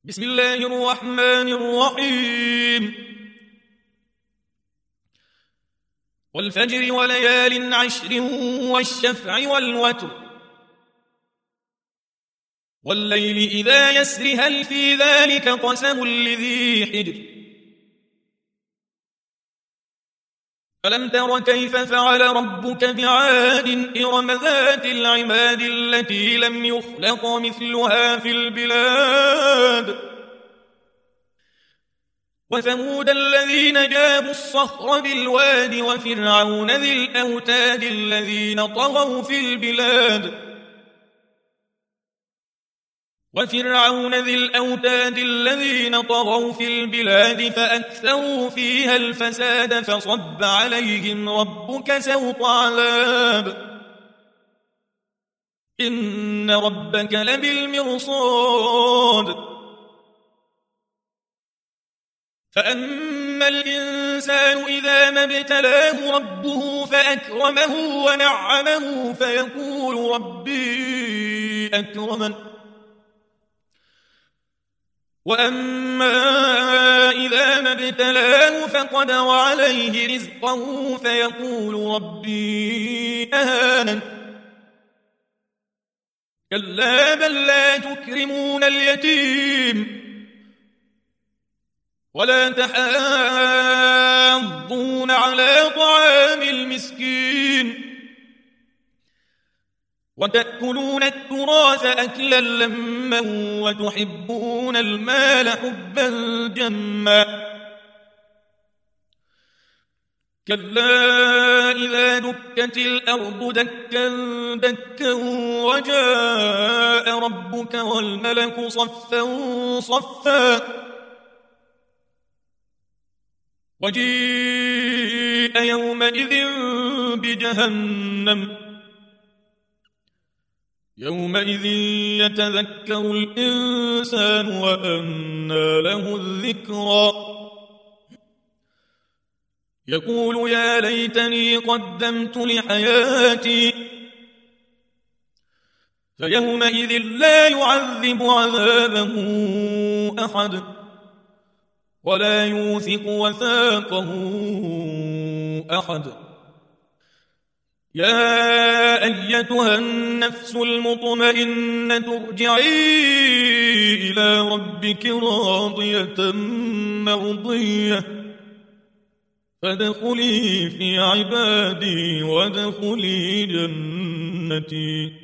بسم الله الرحمن الرحيم والفجر وليال عشر والشفع والوتر والليل إذا يسر هل في ذلك قسم لذي حجر ألم تر كيف فعل ربك بعاد إرم ذات العماد التي لم يخلق مثلها في البلاد وثمود الذين جابوا الصخر بالواد وفرعون ذي الأوتاد الذين طغوا في البلاد فأكثروا فيها الفساد فصب عليهم ربك سوط عذاب إن ربك لبالمرصاد فأما الإنسان إذا ما ابتلاه ربه فأكرمه ونعمه فيقول ربي أكرمن وأما إذا ما ابتلاه فقدر عليه رزقه فيقول ربي أهانن كلا بل لا تكرمون اليتيم ولا تحاضون على طعام المسكين وتأكلون التراث أكلا لما وتحبون المال حبا جما كلا إذا دكت الأرض دكا دكا وجاء ربك والملك صفا صفا وجيء يومئذ بجهنم يومئذ يتذكر الإنسان وأنى له الذكرى يقول يا ليتني قدمت لحياتي فيومئذ لا يعذب عذابه أحد ولا يوثق وثاقه أحد يا أيتها النفس المطمئنة ارجعي إلى ربك راضية مرضية فادخلي في عبادي وادخلي جنتي